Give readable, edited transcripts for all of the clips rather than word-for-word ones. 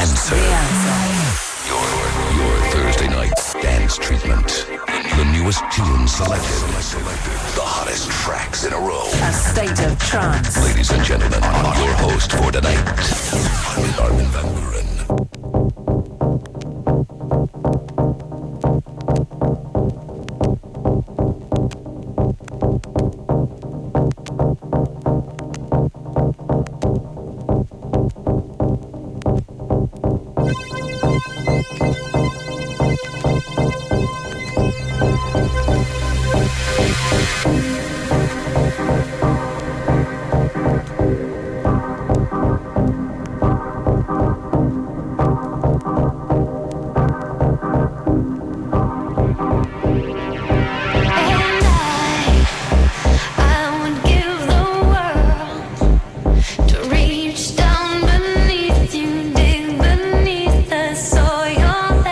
answer. Your Thursday night dance treatment. The newest tunes selected. The hottest tracks in a row. A state of trance. Ladies and gentlemen, your host for tonight, Armin van Buuren. Reach down beneath you, dig beneath the soil.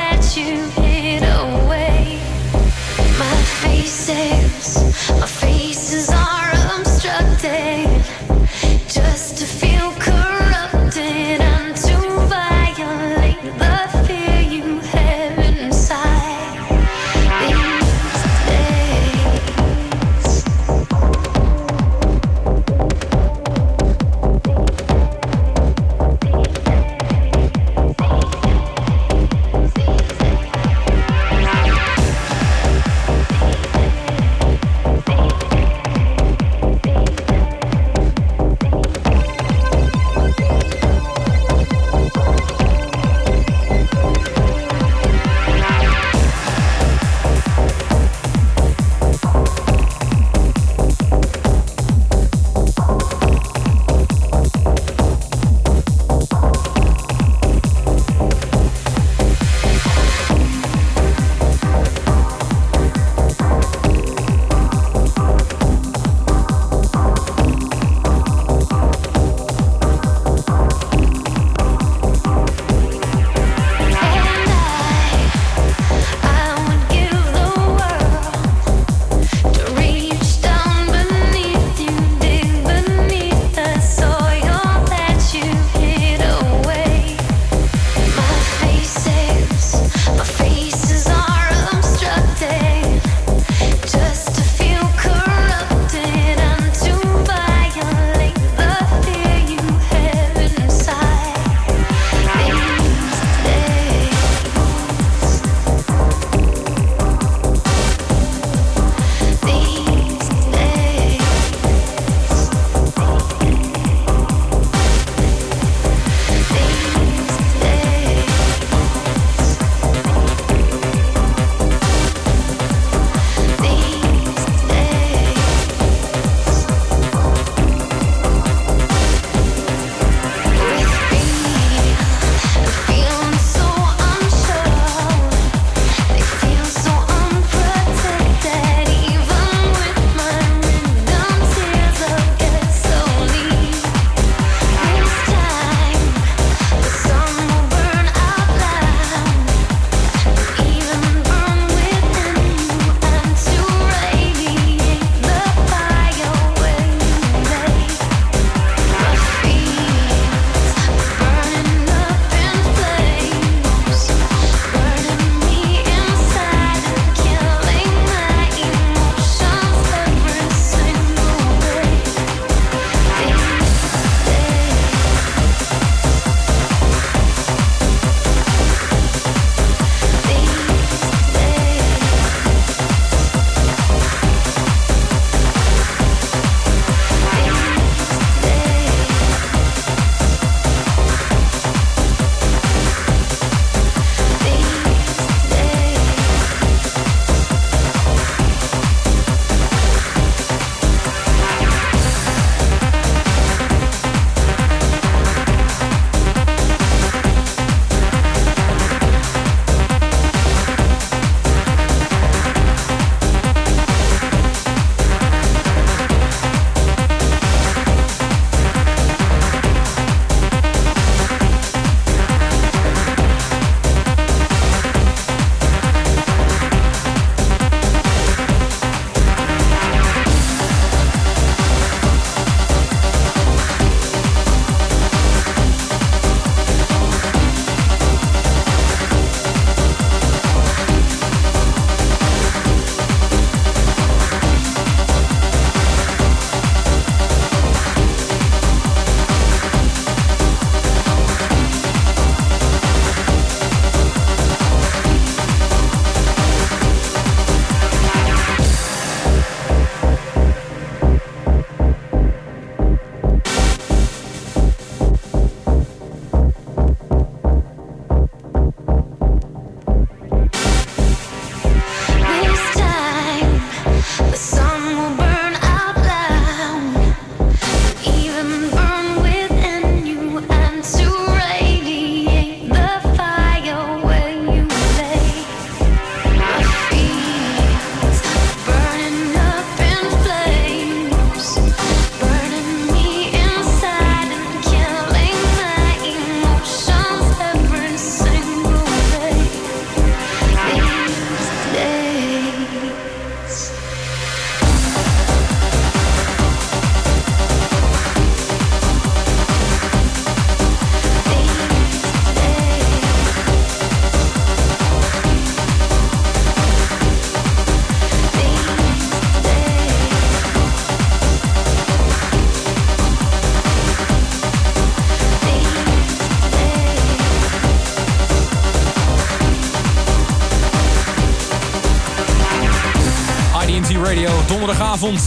Radio, donderdagavond.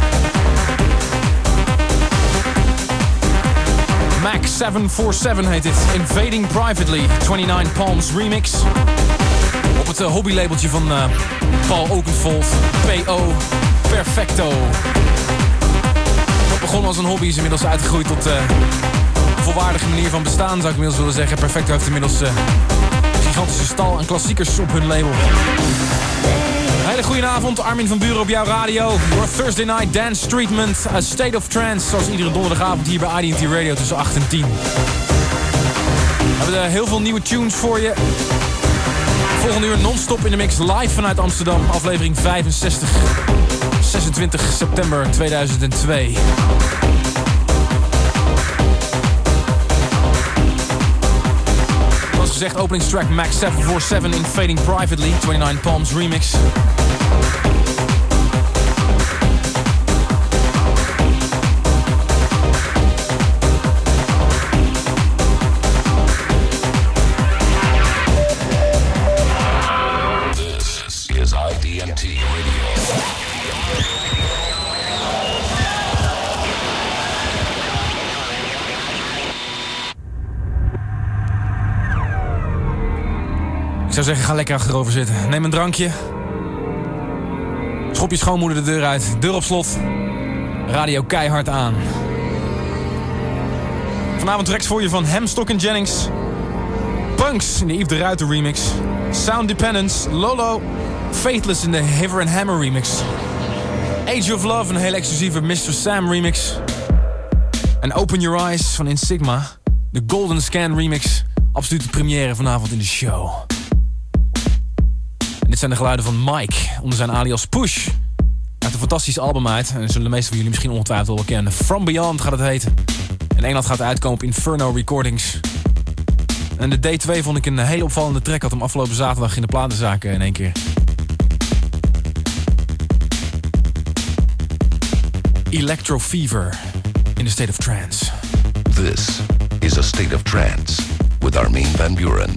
Mac 747 heet dit. Invading Privately, 29 Palms remix. Op het hobbylabeltje van Paul Oakenfold, P.O. Perfecto. Wat begon als een hobby is inmiddels uitgegroeid tot een volwaardige manier van bestaan, zou ik inmiddels willen zeggen. Perfecto heeft inmiddels een gigantische stal aan klassiekers op hun label. Hele goedenavond, Armin van Buren op jouw radio. Your Thursday Night Dance Treatment, A State of Trance. Zoals iedere donderdagavond hier bij IDT Radio tussen 8 en 10. We hebben heel veel nieuwe tunes voor je. Volgende uur non-stop in de mix live vanuit Amsterdam. Aflevering 65. 26 september 2002. Zoals gezegd, openingstrack Mac 747 Invading Privately, 29 Palms remix. Ik zou zeggen, ga lekker achterover zitten. Neem een drankje. Schop je schoonmoeder de deur uit. Deur op slot. Radio keihard aan. Vanavond tracks voor je van Hamstock & Jennings. Punks in de Yves de Ruiter remix. Sound Dependence, Lolo. Faithless in de Hiver and Hammer remix. Age of Love, een hele exclusieve Mr. Sam remix. En Open Your Eyes van Insigma. De Golden Scan remix. Absolute première vanavond in de show. En dit zijn de geluiden van Mike, onder zijn alias Push. Hij heeft een fantastisch album uit. En dat zullen de meeste van jullie misschien ongetwijfeld wel kennen. From Beyond gaat het heten. In Engeland gaat het uitkomen op Inferno Recordings. En de D2 vond ik een hele opvallende track. Had hem afgelopen zaterdag in de platenzaak in één keer. Electro Fever in the State of Trance. This is A State of Trance with Armin van Buren.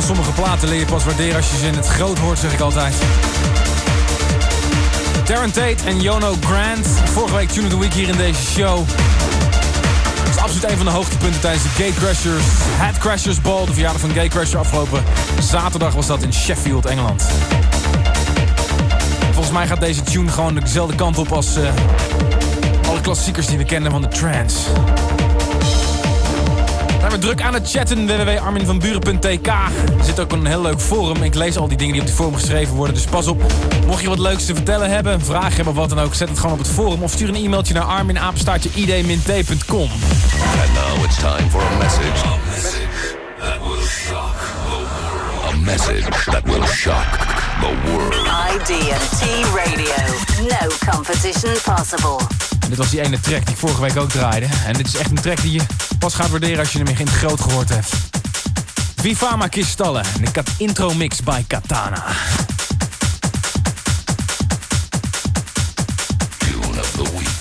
van sommige platen leer je pas waarderen als je ze in het groot hoort, zeg ik altijd. Darren Tate en Jono Grant. Vorige week Tune of the Week hier in deze show. Dat is absoluut een van de hoogtepunten tijdens de Gate Crashers Head Crashers Ball. De verjaardag van Gate Crasher afgelopen zaterdag was dat in Sheffield, Engeland. Volgens mij gaat deze tune gewoon dezelfde kant op als alle klassiekers die we kennen van de trance. We zijn druk aan het chatten, www.arminvanburen.tk. Er zit ook een heel leuk forum. Ik lees al die dingen die op die forum geschreven worden, dus pas op. Mocht je wat leuks te vertellen hebben, een vraag hebben of wat dan ook, zet het gewoon op het forum of stuur een e-mailtje naar armin@id-t.com. And now it's time for a message. A message that will shock the world. ID&T Radio. No competition possible. En dit was die ene track die ik vorige week ook draaide. En dit is echt een track die je pas gaat waarderen als je hem in het groot gehoord hebt. Vifama Kristallen. En ik had intro mix by Katana. Tune of the week.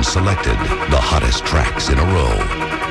selected, the hottest tracks in a row.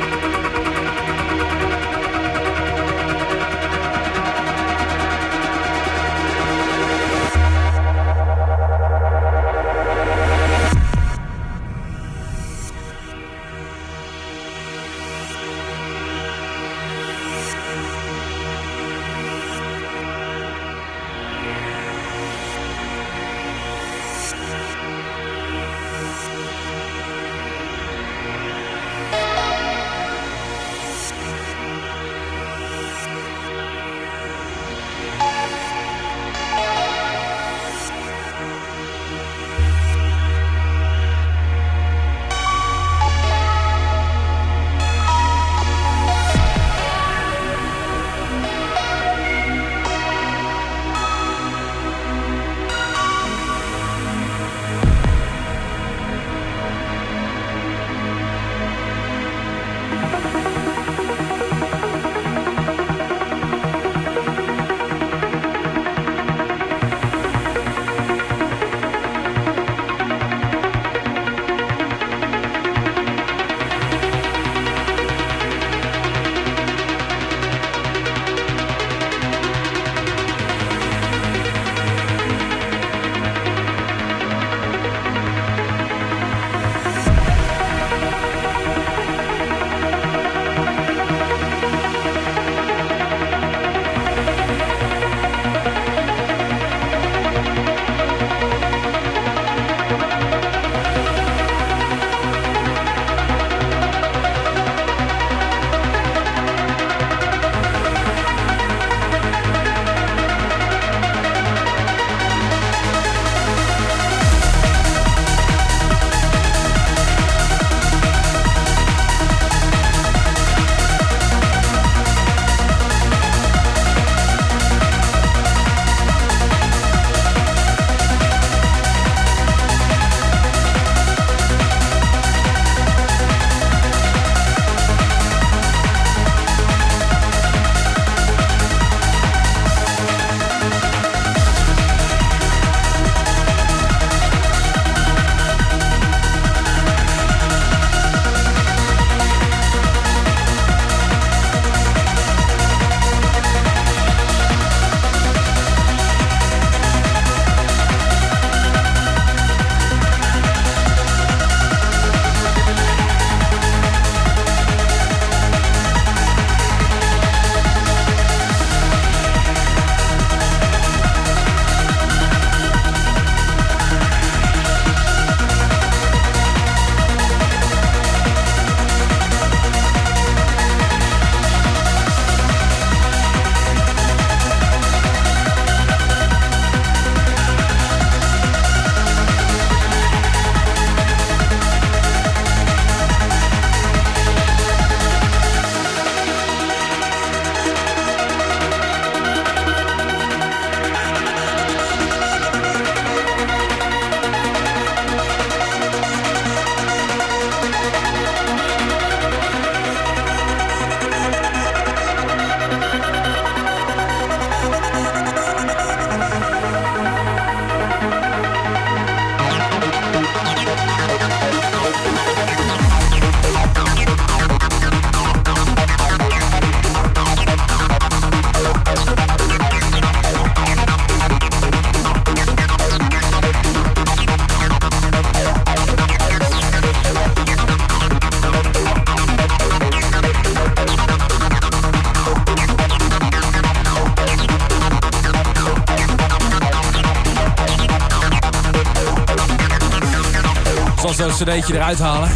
Zo'n cd'tje eruit halen.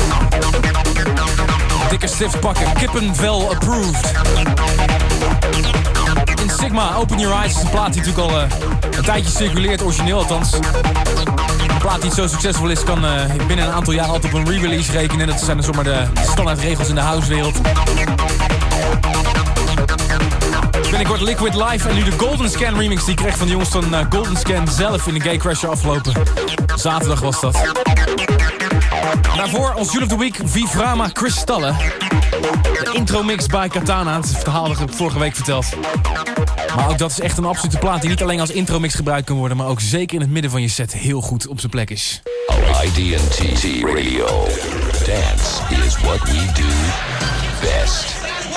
Dikke stift pakken. Kippenvel approved. In Sigma, Open Your Eyes is een plaat die natuurlijk al een tijdje circuleert, origineel althans. Een plaat die zo succesvol is, kan binnen een aantal jaar altijd op een re-release rekenen. Dat zijn dus zomaar de standaardregels in de housewereld. Binnenkort Liquid Live en nu de Golden Scan remix die ik kreeg van de jongens van Golden Scan zelf in de Gay Crasher afgelopen zaterdag was dat. Daarvoor ons Jule of the Week, Vivrama Kristallen. De intro mix by Katana, het verhaal dat ik vorige week verteld. Maar ook dat is echt een absolute plaat die niet alleen als intro mix gebruikt kan worden, maar ook zeker in het midden van je set heel goed op zijn plek is. IDNT Radio. Dance is what we do best.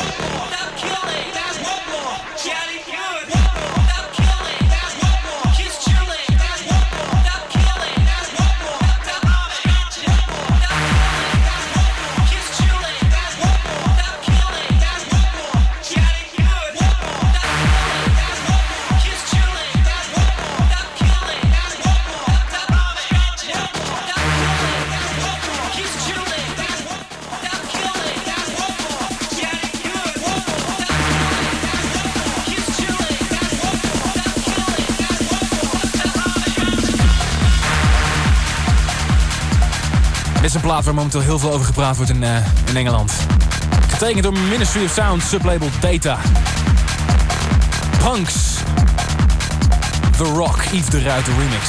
Dit is een plaat waar momenteel heel veel over gepraat wordt in Engeland. Getekend door Ministry of Sound, sublabel Data. Punks. The Rock, Yves de Ruiter remix.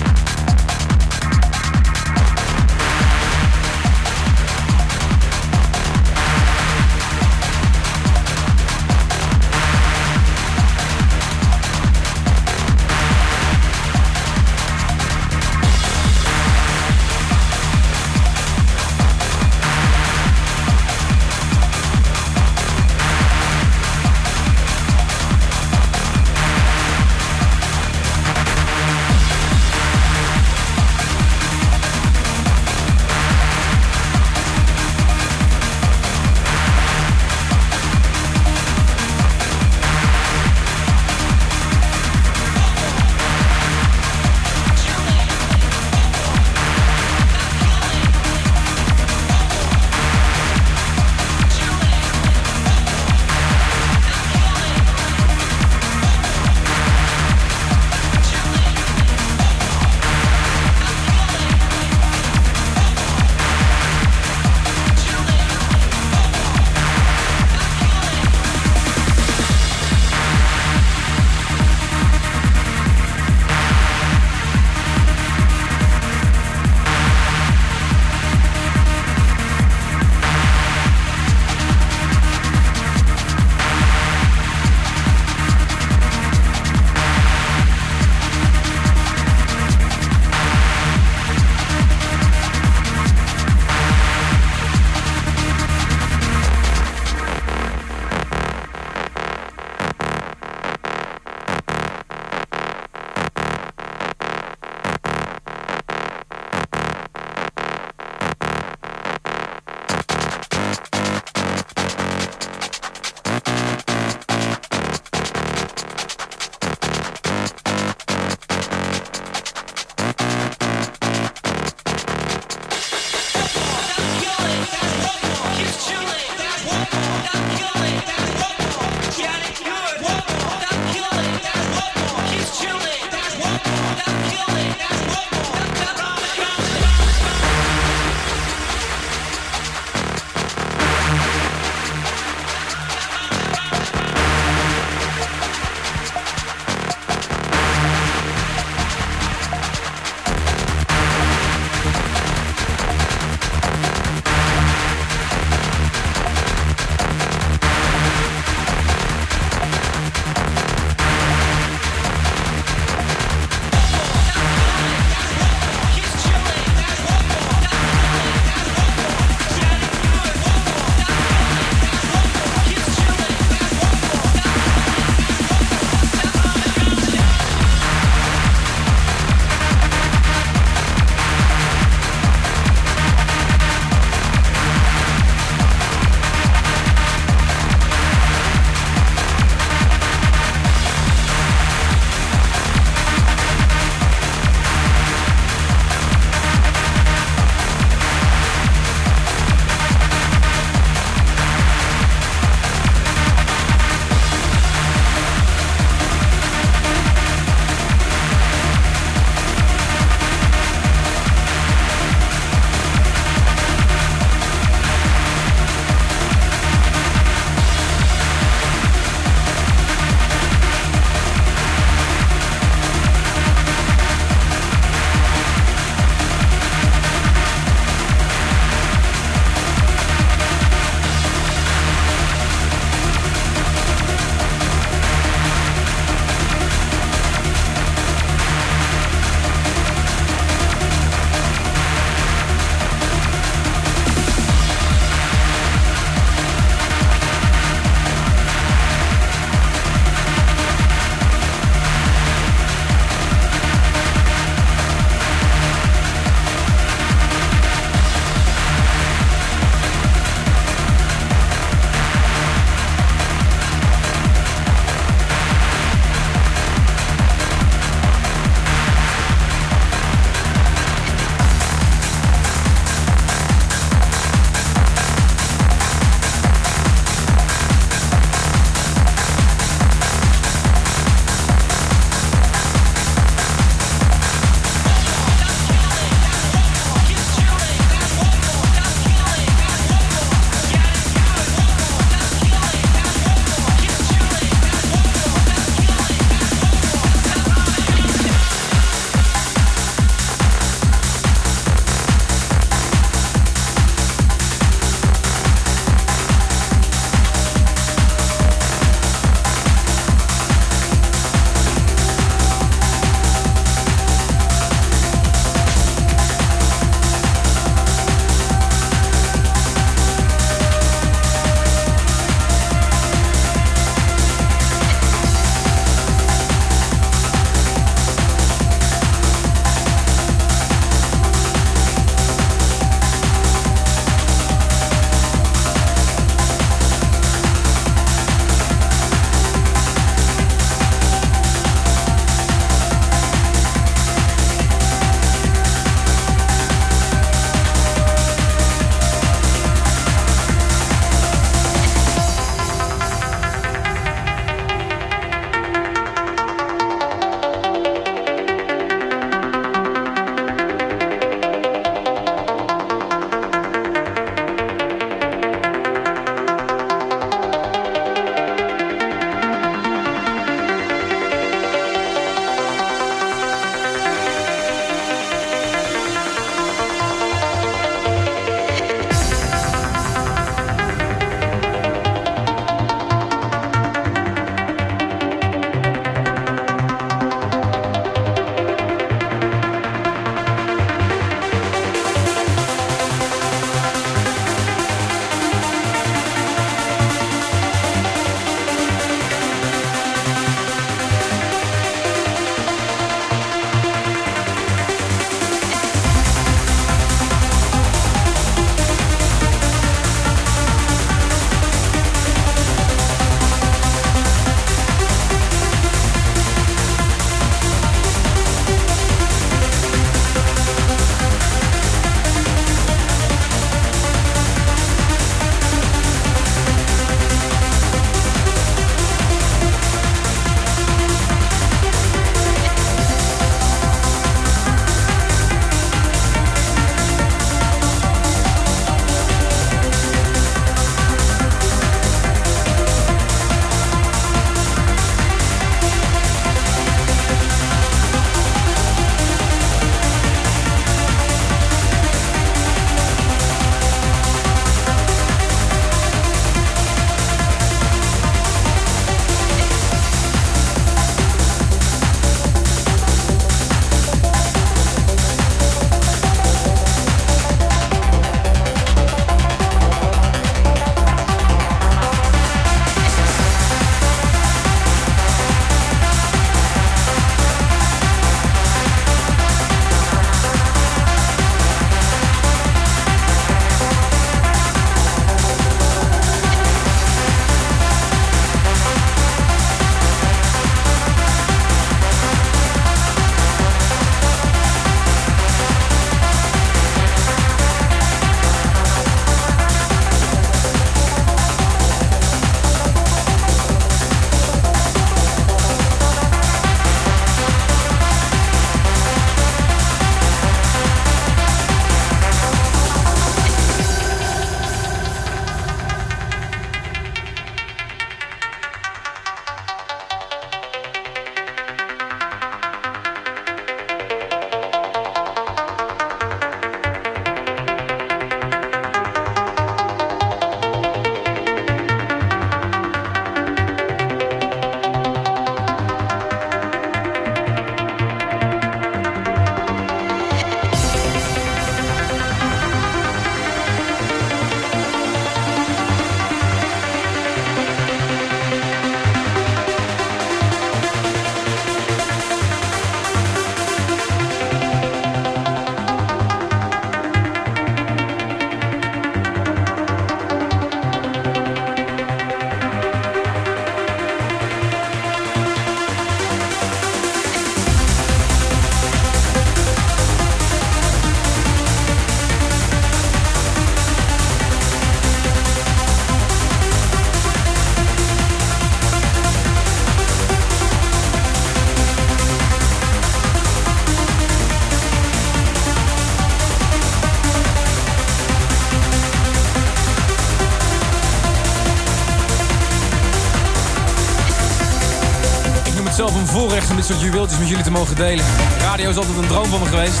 voorrecht om dit soort juweeltjes met jullie te mogen delen. Radio is altijd een droom van me geweest.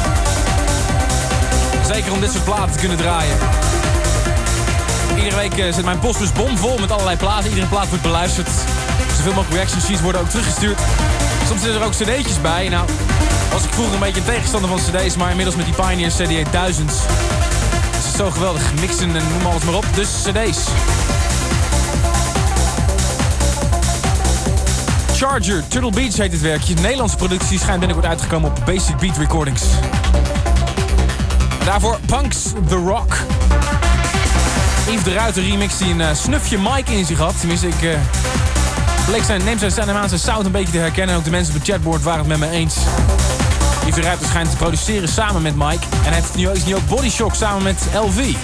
Zeker om dit soort platen te kunnen draaien. Iedere week zit mijn postbus bomvol met allerlei platen. Iedere plaat wordt beluisterd. Zoveel mogelijk reaction sheets worden ook teruggestuurd. Soms zitten er ook cd'tjes bij. Nou, was ik vroeger een beetje een tegenstander van cd's, maar inmiddels met die Pioneer CD 1000. Het is zo geweldig. Mixen en noem alles maar op. Dus cd's. Charger, Turtle Beach heet het werkje. De Nederlandse productie schijnt binnenkort uitgekomen op Basic Beat Recordings. Daarvoor Punks The Rock. Yves de Ruiter remix die een snufje Mike in zich had. Tenminste, ik neemt zijn sound een beetje te herkennen. En ook de mensen op het chatboard waren het met me eens. Yves de Ruiter schijnt te produceren samen met Mike. En hij heeft nu ook Body Shock samen met LV.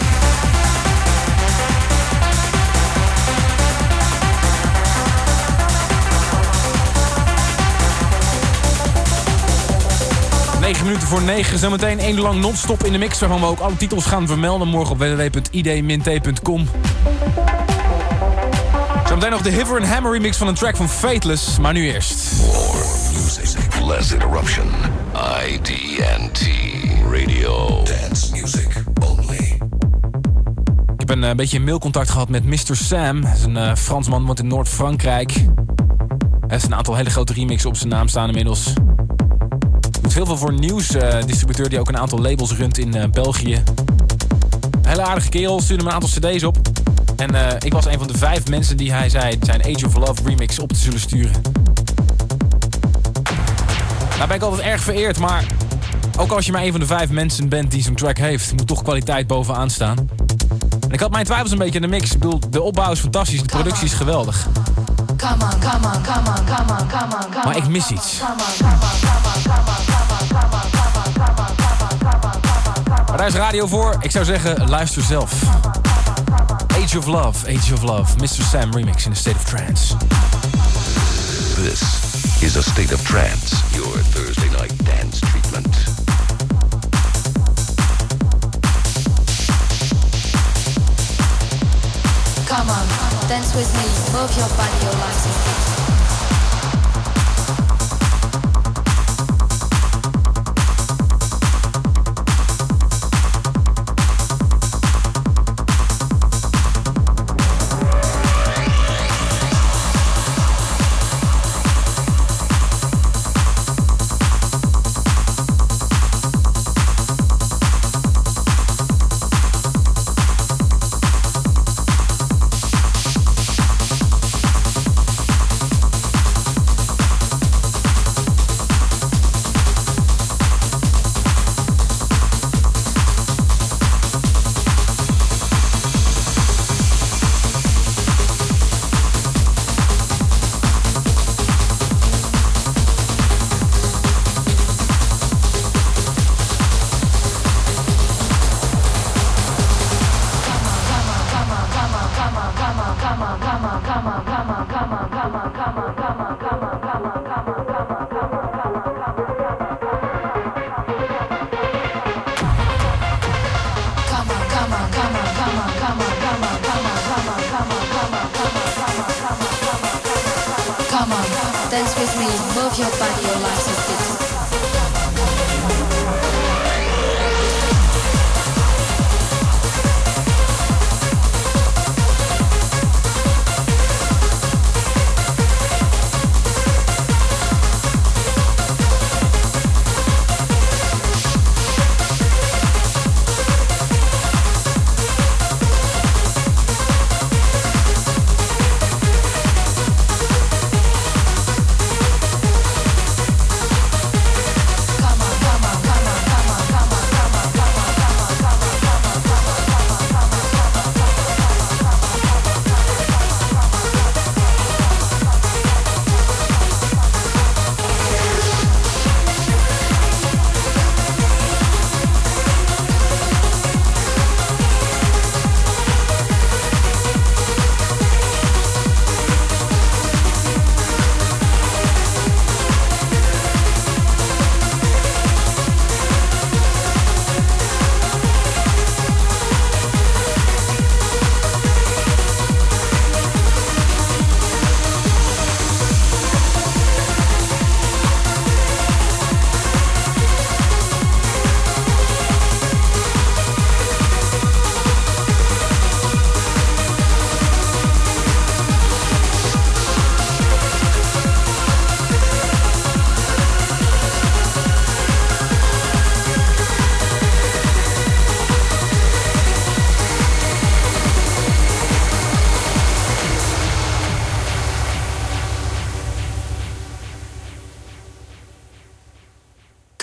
Minuten voor 9. Zometeen 1 uur lang non-stop in de mix, waarvan we ook alle titels gaan vermelden morgen op www.id-t.com. Zometeen nog de Hiver and Hammer remix van een track van Fateless, maar nu eerst. More music, less interruption. IDT Radio. Dance music only. Ik heb een beetje mailcontact gehad met Mr. Sam. Dat is een Fransman, woont in Noord-Frankrijk. Hij heeft een aantal hele grote remixen op zijn naam staan inmiddels. Heel veel voor nieuwsdistributeur die ook een aantal labels runt in België. Een hele aardige kerel, stuurde me een aantal cd's op. En ik was een van de 5 mensen die hij zei zijn Age of Love remix op te zullen sturen. Daar ben ik altijd erg vereerd, maar ook als je maar een van de 5 mensen bent die zo'n track heeft, moet toch kwaliteit bovenaan staan. En ik had mijn twijfels een beetje in de mix. Ik bedoel, de opbouw is fantastisch, de productie is geweldig. Maar ik mis iets. Maar daar is radio voor. Ik zou zeggen, luister zelf. Age of Love, Mr. Sam remix in a state of trance. This is a state of trance. Your Thursday night dance treatment. Come on, dance with me, move your body, your legs and feet.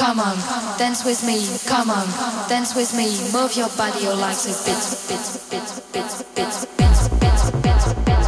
come on, dance with me, come on, dance with me, move your body, your legs a bit, bit, bit, bit, bit, bit, bit, bit, bit.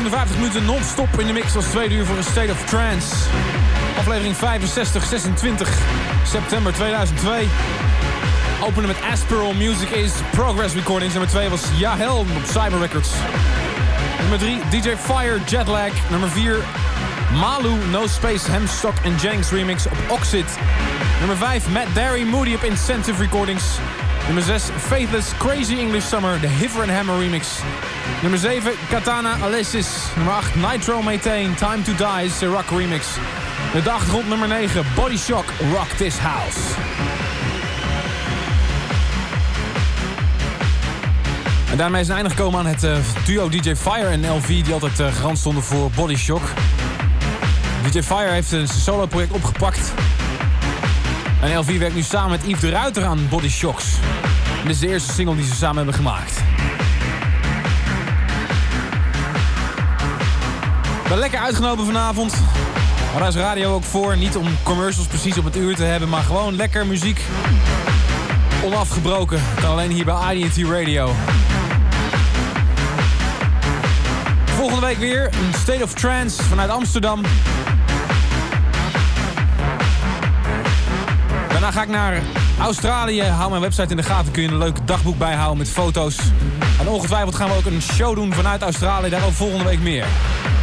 57 minuten non-stop in de mix als tweede uur voor een State of Trance. Aflevering 65, 26 september 2002. Openen met Aspiral Music is Progress Recordings. Nummer 2 was Yahel op Cyber Records. Nummer 3, DJ Fire Jetlag. Nummer 4, Malu No Space Hemstock and Jennings remix op Oxid. Nummer 5, Matt Derry Moody op Incentive Recordings. Nummer 6, Faithless Crazy English Summer, de Hiver and Hammer remix. Nummer 7, Katana Alessis. Nummer 8, Nitro Methane, Time to Die, Ciroc remix. Met de achtergrond nummer 9, Body Shock, Rock This House. En daarmee is een einde gekomen aan het duo DJ Fire en LV... die altijd garant stonden voor Body Shock. DJ Fire heeft zijn solo-project opgepakt. En LV werkt nu samen met Yves de Ruiter aan Body Shocks. En dit is de eerste single die ze samen hebben gemaakt. Ik ben lekker uitgenomen vanavond. Maar daar is radio ook voor. Niet om commercials precies op het uur te hebben, maar gewoon lekker muziek. Onafgebroken. Kan alleen hier bij IDT Radio. Volgende week weer een State of Trance vanuit Amsterdam. Daarna ga ik naar Australië. Hou mijn website in de gaten. Kun je een leuk dagboek bijhouden met foto's. En ongetwijfeld gaan we ook een show doen vanuit Australië. Daarover volgende week meer.